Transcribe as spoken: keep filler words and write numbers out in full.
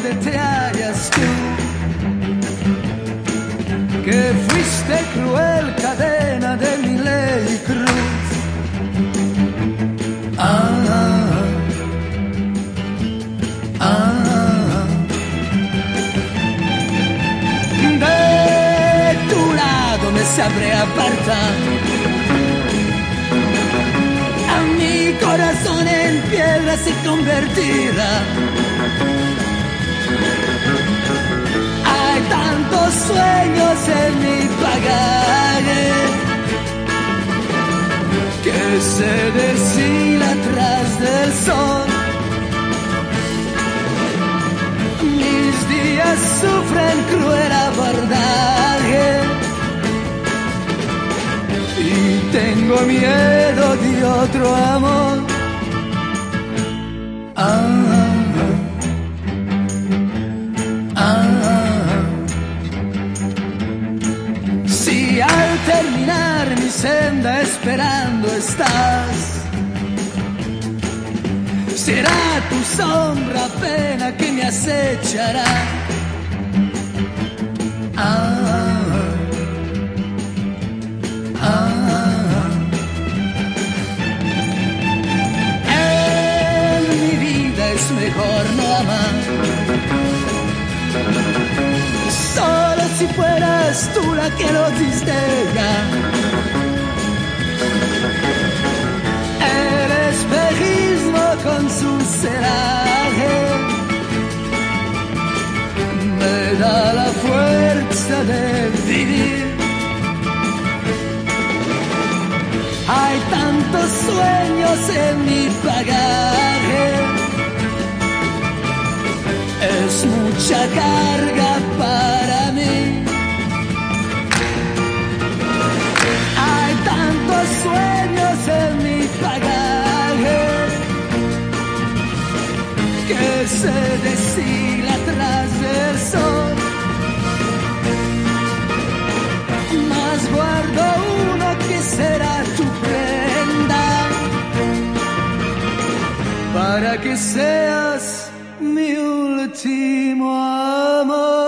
donde te hallas tú, que fuiste cruel cadena de mi ley y cruz. Ah, ah, de tu lado me sabré apartar, a mi corazón en piedra se convertirá. Hay tantos sueños en mi bagaje que se desfila atrás del sol. Mis días sufren cruel abordaje y tengo miedo de otro amor. Ah, si al terminar mi senda esperando estás, será tu sombra pena que me acechará. Ah, ah, en mi vida es mejor no amar, solo si fueras tú la que lo distinga. El espejismo con su celaje me da la fuerza de vivir. Hay tantos sueños en mi bagaje, es mucha carga para mí. Hay tantos sueños en mi bagaje que se deshila atrás del sol, mas guardo uno que será tu prenda, para que seas mi último amor.